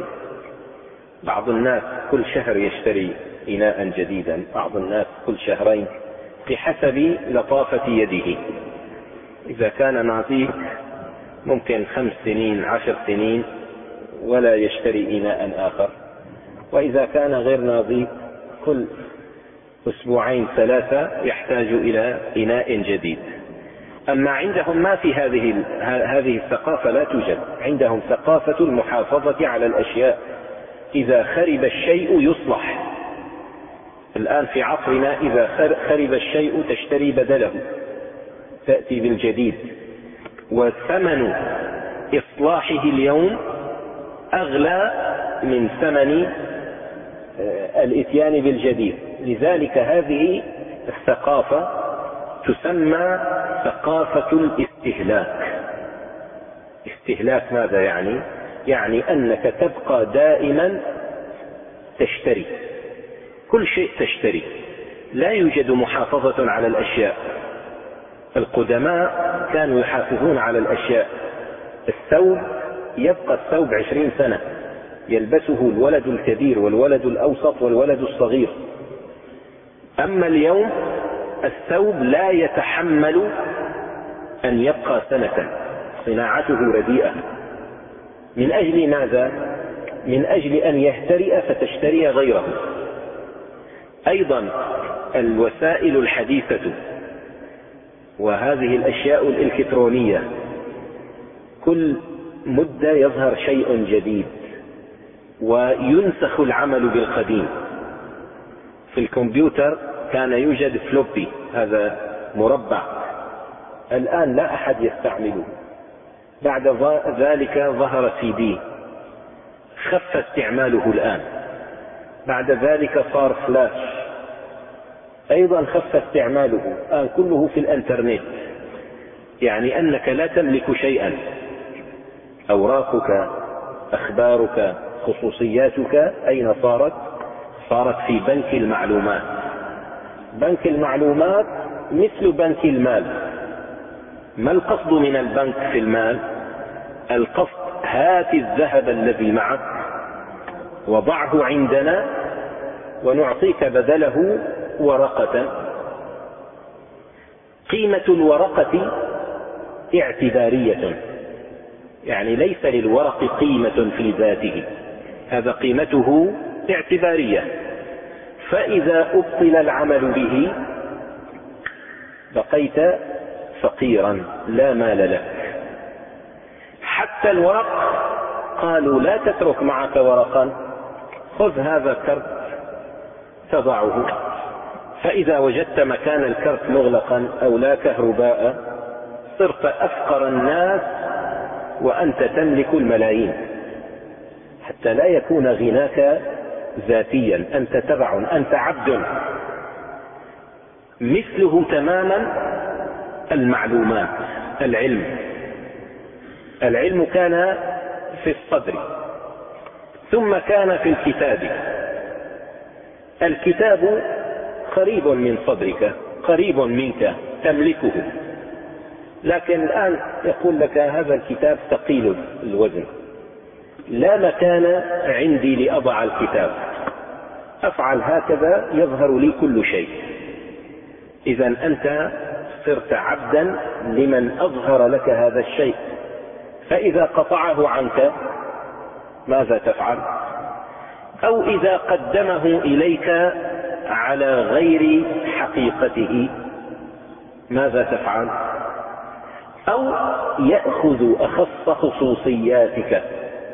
بعض الناس كل شهر يشتري إناء جديدا، بعض الناس كل شهرين بحسب لطافة يده. إذا كان ناضيك ممكن خمس سنين عشر سنين ولا يشتري إناء آخر، وإذا كان غير ناضيك كل أسبوعين ثلاثة يحتاج إلى إناء جديد. أما عندهم ما في هذه هذه الثقافة، لا توجد عندهم ثقافة المحافظة على الأشياء. إذا خرب الشيء يصلح. الآن في عصرنا إذا خرب الشيء تشتري بدله، تأتي بالجديد، وثمن إصلاحه اليوم أغلى من ثمن الإتيان بالجديد. لذلك هذه الثقافة تسمى ثقافة الاستهلاك. استهلاك ماذا يعني؟ يعني أنك تبقى دائما تشتري، كل شيء تشتري، لا يوجد محافظة على الأشياء. القدماء كانوا يحافظون على الأشياء. الثوب يبقى الثوب عشرين سنة، يلبسه الولد الكبير والولد الأوسط والولد الصغير. أما اليوم الثوب لا يتحمل أن يبقى سنة، صناعته رديئة. من أجل ماذا؟ من أجل أن يهترئ فتشتري غيره. أيضا الوسائل الحديثة وهذه الأشياء الإلكترونية كل مدة يظهر شيء جديد وينسخ العمل بالقديم. في الكمبيوتر كان يوجد فلوبي، هذا مربع، الآن لا أحد يستعمله. بعد ذلك ظهر سي دي، خف استعماله الآن. بعد ذلك صار فلاش، أيضا خف استعماله، الآن كله في الانترنت. يعني أنك لا تملك شيئا، أوراقك، أخبارك، خصوصياتك أين صارت؟ صارت في بنك المعلومات. بنك المعلومات مثل بنك المال. ما القصد من البنك في المال؟ القصد هات الذهب الذي معك وضعه عندنا ونعطيك بدله ورقة. قيمة الورقة اعتبارية، يعني ليس للورق قيمة في ذاته، هذا قيمته اعتبارية. فإذا أبطل العمل به بقيت فقيرا لا مال لك. حتى الورق قالوا لا تترك معك ورقا، خذ هذا الكرت تضعه، فإذا وجدت مكان الكرت مغلقا أو لا كهرباء صرت أفقر الناس وأنت تملك الملايين، حتى لا يكون غناك ذاتيا، أنت تبع، أنت عبد. مثله تماما المعلومات، العلم. العلم كان في الصدر ثم كان في الكتاب. الكتاب قريب من صدرك، قريب منك، تملكه. لكن الآن يقول لك هذا الكتاب ثقيل الوزن، لا مكان عندي لأضع الكتاب، أفعل هكذا يظهر لي كل شيء. إذا أنت صرت عبدا لمن أظهر لك هذا الشيء، فإذا قطعه عنك ماذا تفعل؟ أو إذا قدمه إليك على غير حقيقته ماذا تفعل؟ أو يأخذ أخص خصوصياتك،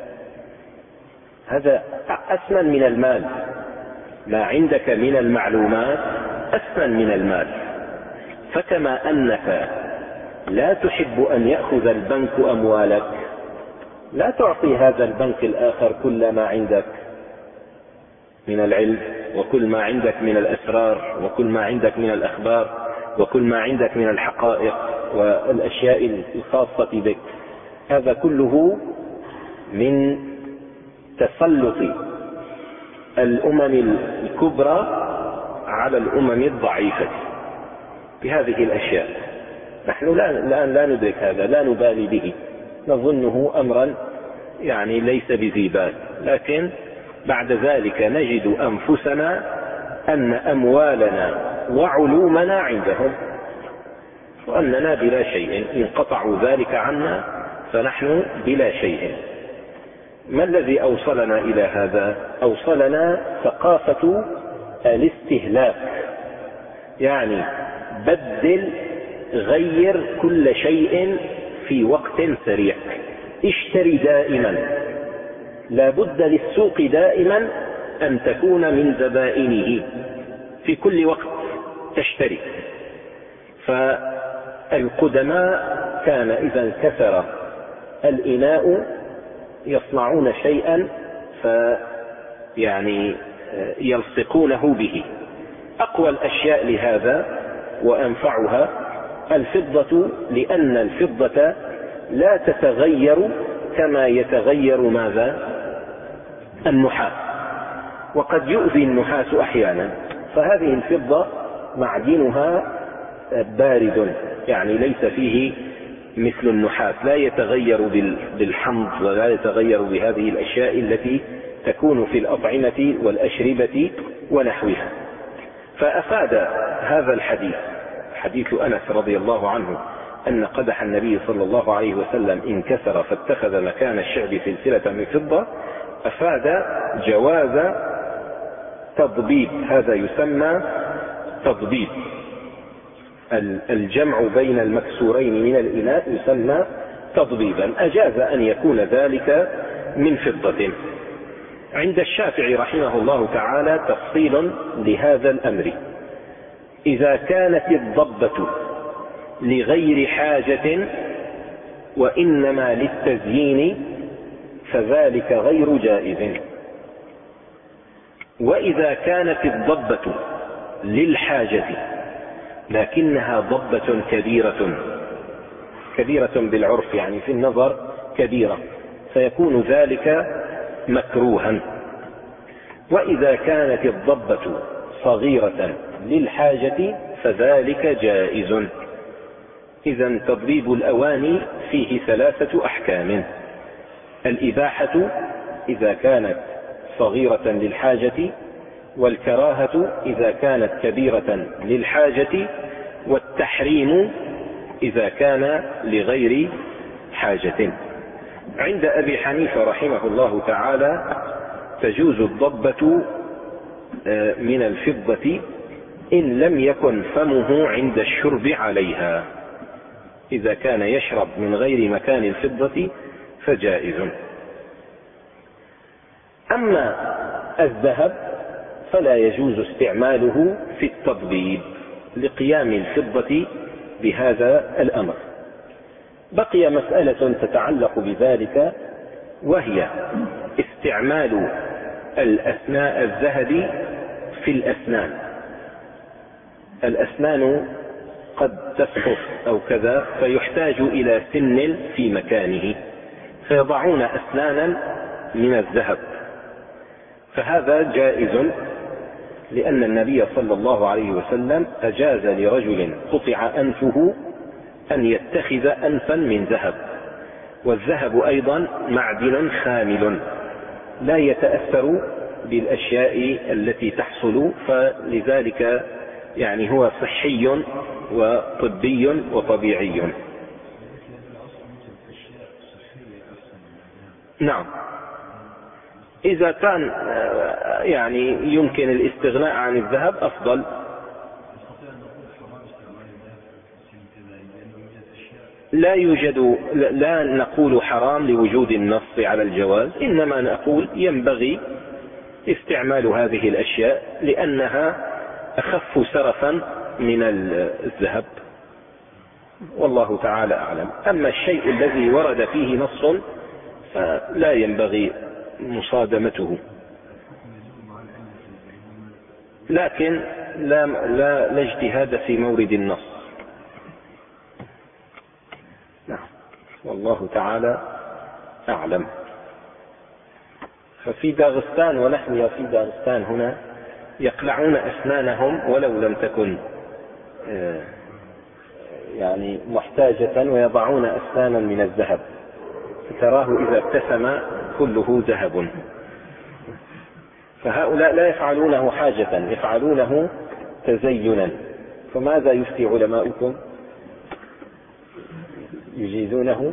هذا أثمن من المال. ما عندك من المعلومات أثمن من المال. فكما أنك لا تحب أن يأخذ البنك أموالك، لا تعطي هذا البنك الآخر كل ما عندك من العلم، وكل ما عندك من الأسرار، وكل ما عندك من الأخبار، وكل ما عندك من الحقائق والأشياء الخاصة بك. هذا كله من تسلط الأمم الكبرى على الأمم الضعيفة بهذه الأشياء. نحن الآن لا ندرك هذا، لا نبالي به، نظنه أمرا يعني ليس بذي بال، لكن بعد ذلك نجد أنفسنا أن أموالنا وعلومنا عندهم، وأننا بلا شيء، إن قطعوا ذلك عنا فنحن بلا شيء. ما الذي أوصلنا إلى هذا؟ أوصلنا ثقافة الاستهلاك، يعني بدل غير كل شيء في وقت سريع، اشتري دائما، لا بد للسوق دائما أن تكون من زبائنه، في كل وقت تشتري. فالقدماء كان إذا انكسر الإناء يصنعون شيئا فيعني يلصقونه به. أقوى الأشياء لهذا وأنفعها الفضة، لأن الفضة لا تتغير كما يتغير ماذا؟ النحاس، وقد يؤذي النحاس أحيانا. فهذه الفضة معدنها بارد، يعني ليس فيه مثل النحاس، لا يتغير بالحمض ولا يتغير بهذه الأشياء التي تكون في الأطعمة والأشربة ونحوها. فأفاد هذا الحديث، حديث أنس رضي الله عنه، أن قدح النبي صلى الله عليه وسلم انكسر فاتخذ مكان الشعب سلسلة من فضة، أفاد جواز تضبيب، هذا يسمى تضبيب، الجمع بين المكسورين من الإناء يسمى تضبيبا، أجاز أن يكون ذلك من فضة. عند الشافعي رحمه الله تعالى تفصيل لهذا الأمر: إذا كانت الضبة لغير حاجة وإنما للتزيين فذلك غير جائز، وإذا كانت الضبة للحاجة لكنها ضبة كبيرة، كبيرة بالعرف يعني في النظر كبيرة، فيكون ذلك مكروها. وإذا كانت الضبة صغيرة للحاجة فذلك جائز. إذن تضبيب الأواني فيه ثلاثة أحكام: الإباحة إذا كانت صغيرة للحاجة، والكراهة إذا كانت كبيرة للحاجة، والتحريم إذا كان لغير حاجة. عند أبي حنيفة رحمه الله تعالى تجوز الضبة من الفضة إن لم يكن فمه عند الشرب عليها، إذا كان يشرب من غير مكان الفضة فجائز. أما الذهب فلا يجوز استعماله في التضبيب لقيام الفضة بهذا الأمر. بقي مسألة تتعلق بذلك، وهي استعمال الأسنان الذهب في الأسنان. الأسنان قد تسقط أو كذا فيحتاج إلى سن في مكانه، فيضعون أسنانا من الذهب، فهذا جائز، لأن النبي صلى الله عليه وسلم أجاز لرجل قطع أنفه أن يتخذ أنفا من ذهب. والذهب أيضا معدن خامل لا يتأثر بالأشياء التي تحصل، فلذلك يعني هو صحي وطبي وطبيعي. نعم، إذا كان يعني يمكن الاستغناء عن الذهب أفضل. لا يوجد، لا نقول حرام لوجود النص على الجواز، إنما نقول ينبغي استعمال هذه الأشياء لأنها أخف سرفا من الذهب، والله تعالى أعلم. أما الشيء الذي ورد فيه نص فلا ينبغي مصادمته، لكن لا, لا, لا اجتهاد في مورد النص. نعم، والله تعالى أعلم. ففي داغستان، ونحن في داغستان هنا يقلعون أسنانهم ولو لم تكن يعني محتاجة، ويضعون أسنانا من الذهب، فتراه إذا ابتسم كله ذهب. فهؤلاء لا يفعلونه حاجة، يفعلونه تزينا. فماذا يفتي علماؤكم؟ يجيزونه؟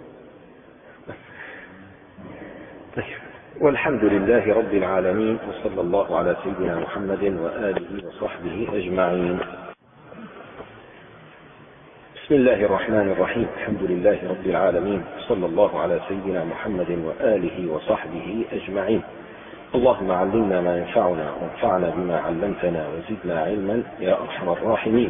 والحمد لله رب العالمين، وصلى الله على سيدنا محمد وآله وصحبه أجمعين. بسم الله الرحمن الرحيم. الحمد لله رب العالمين، صلى الله على سيدنا محمد وآله وصحبه أجمعين. اللهم علمنا ما ينفعنا وانفعنا بما علمتنا وزدنا علما يا أرحم الراحمين.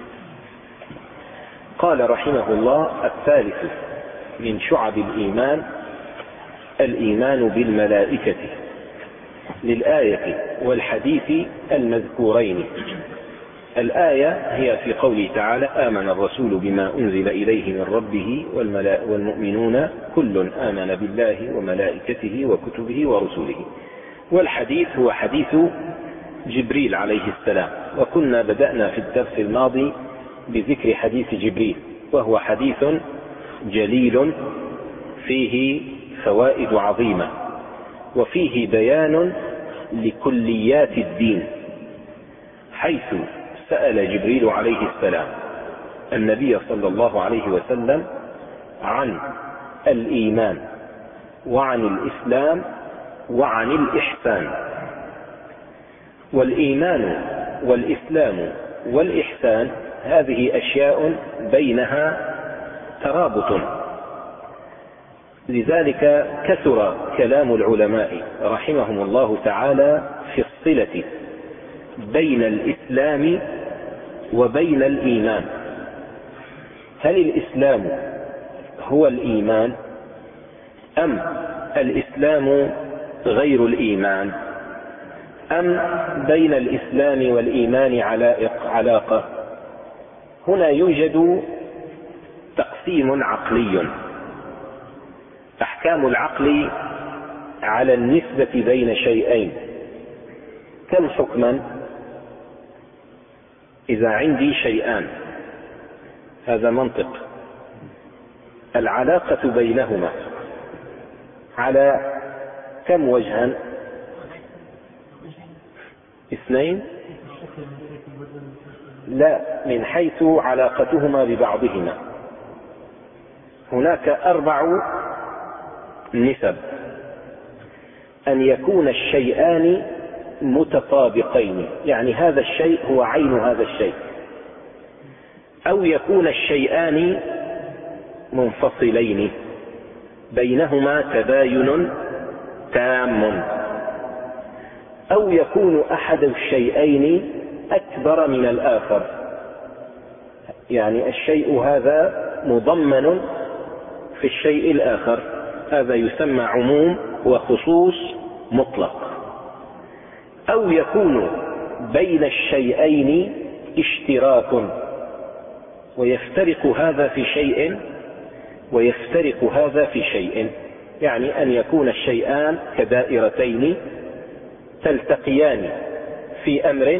قال رحمه الله: الثالث من شعب الإيمان الإيمان بالملائكة، للآية والحديث المذكورين. الآية هي في قوله تعالى: آمن الرسول بما أنزل إليه من ربه والمؤمنون كل آمن بالله وملائكته وكتبه ورسله. والحديث هو حديث جبريل عليه السلام، وكنا بدأنا في الدرس الماضي بذكر حديث جبريل، وهو حديث جليل فيه فوائد عظيمة، وفيه بيان لكليات الدين، حيث سأل جبريل عليه السلام النبي صلى الله عليه وسلم عن الإيمان وعن الإسلام وعن الإحسان. والإيمان والإسلام والإحسان هذه أشياء بينها ترابط، لذلك كثر كلام العلماء رحمهم الله تعالى في الصلة بين الإسلام وبين الإيمان. هل الإسلام هو الإيمان أم الإسلام غير الإيمان، أم بين الإسلام والإيمان علاقة؟ هنا يوجد تقسيم عقلي. أحكام العقل على النسبة بين شيئين. كم حكما إذا عندي شيئان؟ هذا منطق. العلاقة بينهما على كم وجها؟ اثنين؟ لا، من حيث علاقتهما ببعضهما هناك أربع نسب. أن يكون الشيئان متطابقين، يعني هذا الشيء هو عين هذا الشيء، أو يكون الشيئان منفصلين بينهما تباين تام، أو يكون أحد الشيئين أكبر من الآخر، يعني الشيء هذا مضمن في الشيء الآخر. هذا يسمى عموم وخصوص مطلق. أو يكون بين الشيئين اشتراك، ويفترق هذا في شيء ويفترق هذا في شيء، يعني أن يكون الشيئان كدائرتين تلتقيان في أمر،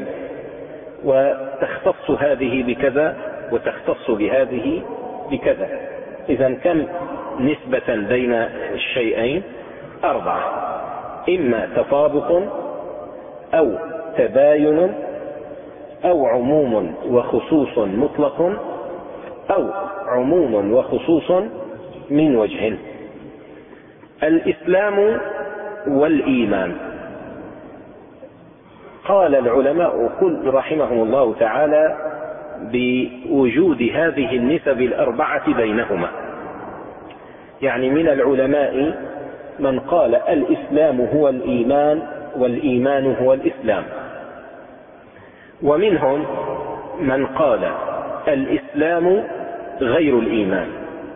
وتختص هذه بكذا وتختص بهذه بكذا. إذا كم نسبة بين الشيئين؟ أربعة: إما تطابق أو تباين أو عموم وخصوص مطلق أو عموم وخصوص من وجه. الإسلام والإيمان، قال العلماء كل رحمهم الله تعالى بوجود هذه النسب الأربعة بينهما. يعني من العلماء من قال الإسلام هو الإيمان والإيمان هو الإسلام، ومنهم من قال الإسلام غير الإيمان،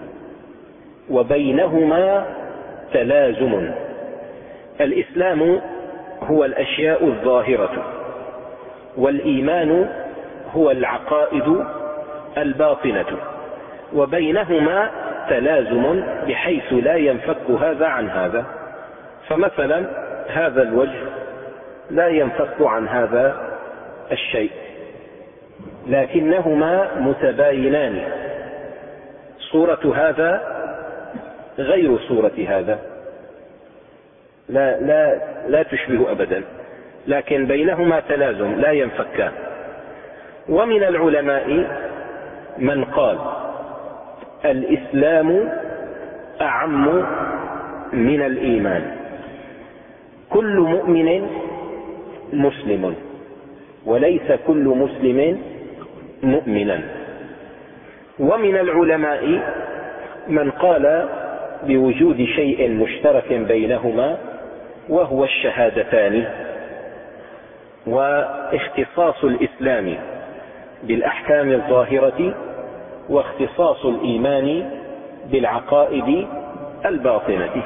وبينهما تلازم. الإسلام هو الأشياء الظاهرة، والإيمان هو العقائد الباطنة، وبينهما تلازم بحيث لا ينفك هذا عن هذا. فمثلا هذا الوجه لا ينفك عن هذا الشيء، لكنهما متباينان. صورة هذا غير صورة هذا، لا, لا, لا تشبه أبدا، لكن بينهما تلازم لا ينفكان. ومن العلماء من قال الإسلام أعم من الإيمان، كل مؤمن مسلم وليس كل مسلم مؤمنا. ومن العلماء من قال بوجود شيء مشترك بينهما وهو الشهادتان، واختصاص الإسلام بالأحكام الظاهرة واختصاص الإيمان بالعقائد الباطنة.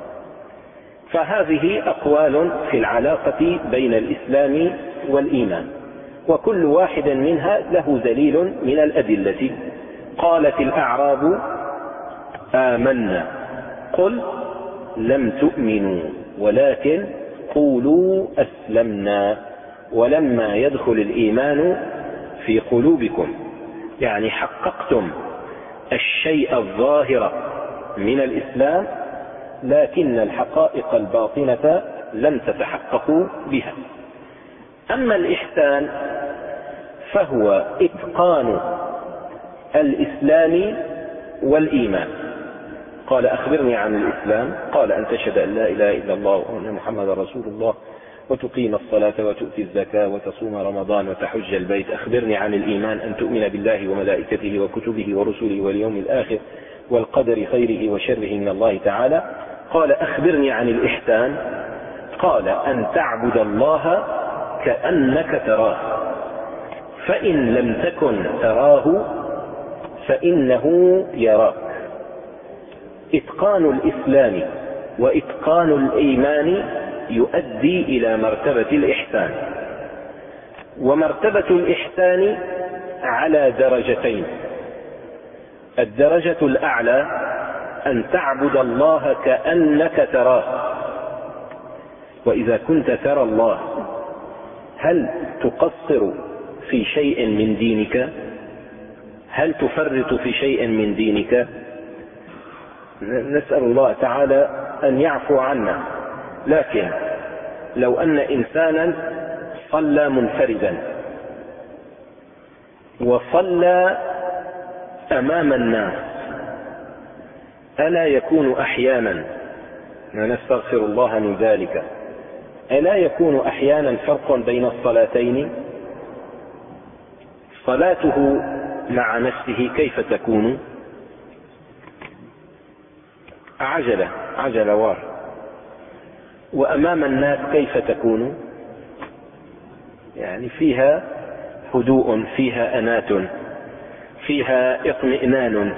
فهذه أقوال في العلاقة بين الإسلام والإيمان، وكل واحد منها له دليل من الأدلة. قالت الأعراب آمنا قل لم تؤمنوا ولكن قولوا أسلمنا ولما يدخل الإيمان في قلوبكم، يعني حققتم الشيء الظاهر من الإسلام لكن الحقائق الباطنة لم تتحققوا بها. أما الإحسان فهو إتقان الإسلام والإيمان. قال أخبرني عن الإسلام، قال أن تشهد أن لا إله إلا الله وأن محمدا رسول الله وتقيم الصلاة وتؤتي الزكاة وتصوم رمضان وتحج البيت. أخبرني عن الإيمان، أن تؤمن بالله وملائكته وكتبه ورسله واليوم الآخر والقدر خيره وشره من الله تعالى. قال أخبرني عن الإحسان، قال أن تعبد الله كأنك تراه فإن لم تكن تراه فإنه يراك. إتقان الإسلام وإتقان الإيمان يؤدي إلى مرتبة الإحسان. ومرتبة الإحسان على درجتين: الدرجة الأعلى أن تعبد الله كأنك تراه، وإذا كنت ترى الله هل تقصر في شيء من دينك؟ هل تفرط في شيء من دينك؟ نسأل الله تعالى أن يعفو عنا. لكن لو أن إنسانا صلى منفردا وصلى أمام الناس، ألا يكون أحيانا، نستغفر الله من ذلك، ألا يكون أحيانا فرق بين الصلاتين؟ صلاته مع نفسه كيف تكون؟ عجلة عجلة وار. وأمام الناس كيف تكون؟ يعني فيها هدوء، فيها أنات، فيها اطمئنان.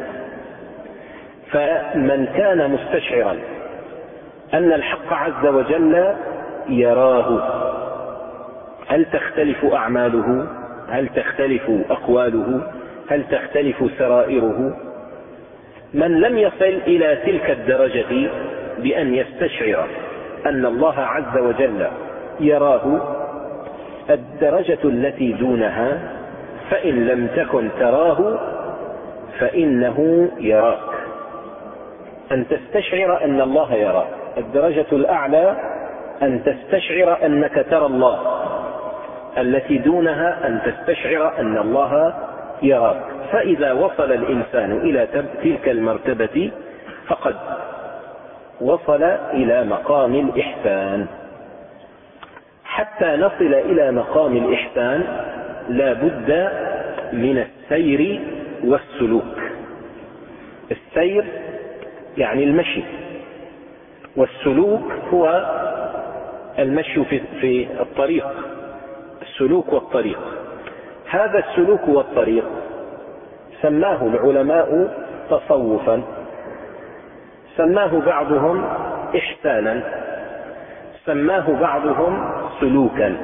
فمن كان مستشعرا أن الحق عز وجل يراه، هل تختلف أعماله؟ هل تختلف أقواله؟ هل تختلف سرائره؟ من لم يصل إلى تلك الدرجة بأن يستشعر أن الله عز وجل يراه، الدرجة التي دونها فإن لم تكن تراه فإنه يراك. أن تستشعر أن الله يراك. الدرجة الأعلى أن تستشعر أنك ترى الله، التي دونها أن تستشعر أن الله يراك. فإذا وصل الإنسان إلى تلك المرتبة فقد وصل إلى مقام الإحسان. حتى نصل إلى مقام الإحسان لا بد من السير والسلوك. السير يعني المشي، والسلوك هو المشي في الطريق، السلوك والطريق. هذا السلوك والطريق سماه العلماء تصوفا، سماه بعضهم إحسانا، سماه بعضهم سلوكا.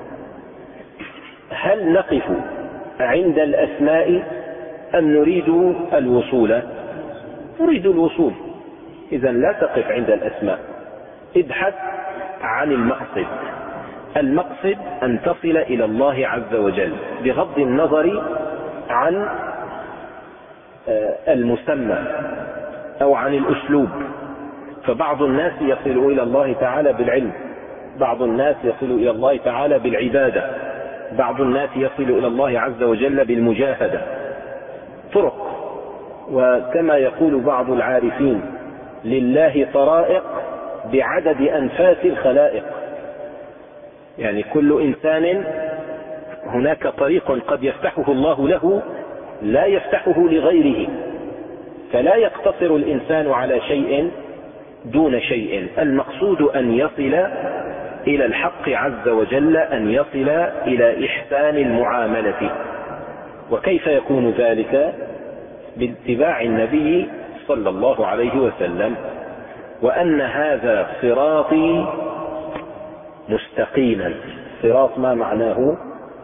هل نقف عند الأسماء أم نريد الوصول؟ نريد الوصول. إذن لا تقف عند الأسماء، ابحث عن المقصد. المقصد أن تصل إلى الله عز وجل بغض النظر عن المسمى أو عن الأسلوب. فبعض الناس يصل إلى الله تعالى بالعلم، بعض الناس يصل إلى الله تعالى بالعبادة، بعض الناس يصل إلى الله عز وجل بالمجاهدة، طرق. وكما يقول بعض العارفين: لله طرائق بعدد أنفاس الخلائق. يعني كل إنسان هناك طريق قد يفتحه الله له لا يفتحه لغيره، فلا يقتصر الإنسان على شيء دون شيء. المقصود أن يصل إلى الحق عز وجل، أن يصل إلى إحسان المعاملة. وكيف يكون ذلك؟ باتباع النبي صلى الله عليه وسلم، وأن هذا صراطي مستقيما. صراط ما معناه؟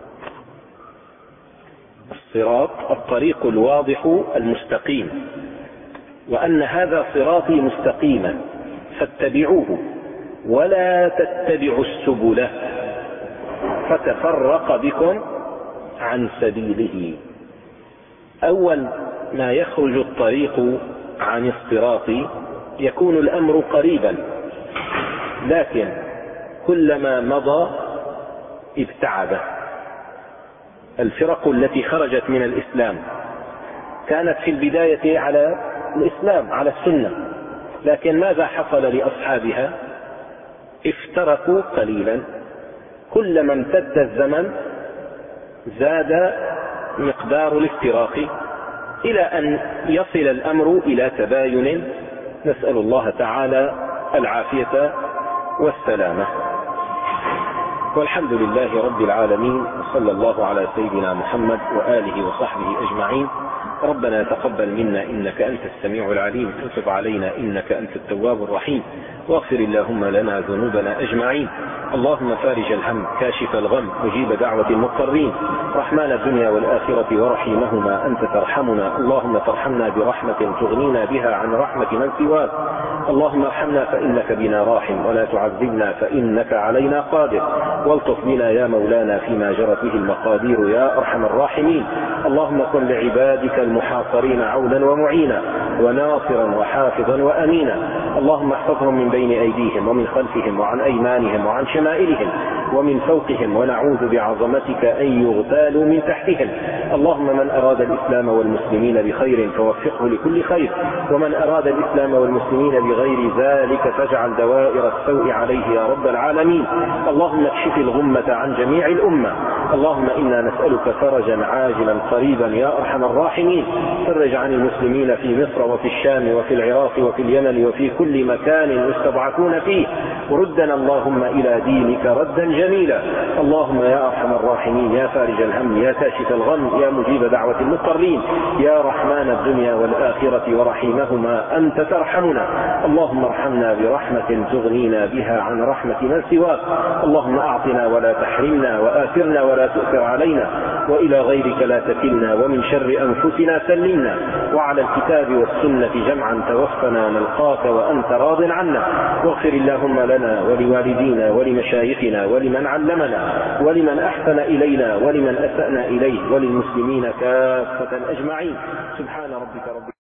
الصراط الطريق الواضح المستقيم، وأن هذا صراطي مستقيما فاتبعوه ولا تتبعوا السبل فتفرق بكم عن سبيله. أول ما يخرج الطريق عن الصراط يكون الأمر قريبا، لكن كلما مضى ابتعد. الفرق التي خرجت من الإسلام كانت في البداية على الإسلام، على السنة، لكن ماذا حصل لأصحابها؟ افترقوا قليلا. كلما امتد الزمن زاد مقدار الافتراق إلى أن يصل الأمر إلى تباين، نسأل الله تعالى العافية والسلامة. والحمد لله رب العالمين، وصلى الله على سيدنا محمد وآله وصحبه أجمعين. ربنا تقبل منا إنك أنت السميع العليم، وتب علينا إنك أنت التواب الرحيم، واغفر اللهم لنا ذنوبنا أجمعين. اللهم فارج الهم، كاشف الغم، مجيب دعوة المضطرين، رحمن الدنيا والآخرة ورحيمهما، أنت ترحمنا. اللهم ترحمنا برحمة تغنينا بها عن رحمة من سواك. اللهم ارحمنا فإنك بنا راحم، ولا تعذبنا فإنك علينا قادر، والطف بنا يا مولانا فيما جرت به المقادير يا أرحم الراحمين. اللهم كن لعبادك المحاصرين عونا ومعينا، وناصرا وحافظا وأمينا. اللهم احفظهم من بين أيديهم ومن خلفهم وعن أيمانهم وعن شمائلهم ومن فوقهم، ونعوذ بعظمتك أن يغتالوا من تحتهم. اللهم من أراد الإسلام والمسلمين بخير فوفقه لكل خير، ومن أراد الإسلام والمسلمين بغير ذلك فاجعل دوائر السوء عليه يا رب العالمين. اللهم اكشف الغمة عن جميع الأمة. اللهم إنا نسألك فرجا عاجلا قريبا يا أرحم الراحمين. فرج عن المسلمين في مصر وفي الشام وفي العراق وفي اليمن وفي كل مكان يستضعفون فيه، وردنا اللهم إلى دينك ردا جميلا. اللهم يا أرحم الراحمين، يا فارج الهم، يا كاشف الغم، يا مجيب دعوة المضطرين، يا رحمن الدنيا والآخرة ورحيمهما، أنت ترحمنا. اللهم ارحمنا برحمة تغنينا بها عن رحمة من سواك. اللهم أعطنا ولا تحرمنا، وآثرنا ولا تؤثر علينا، وإلى غيرك لا تكلنا، ومن شر أنفسنا سلمنا، وعلى الكتاب والسنة جمعا توفنا نلقاك وأنت راض عنا. واغفر اللهم لنا ولوالدينا ولمشايخنا ولمن علمنا ولمن أحسن إلينا ولمن أسأنا إليه وللمسلمين كافة أجمعين. سبحان ربك رب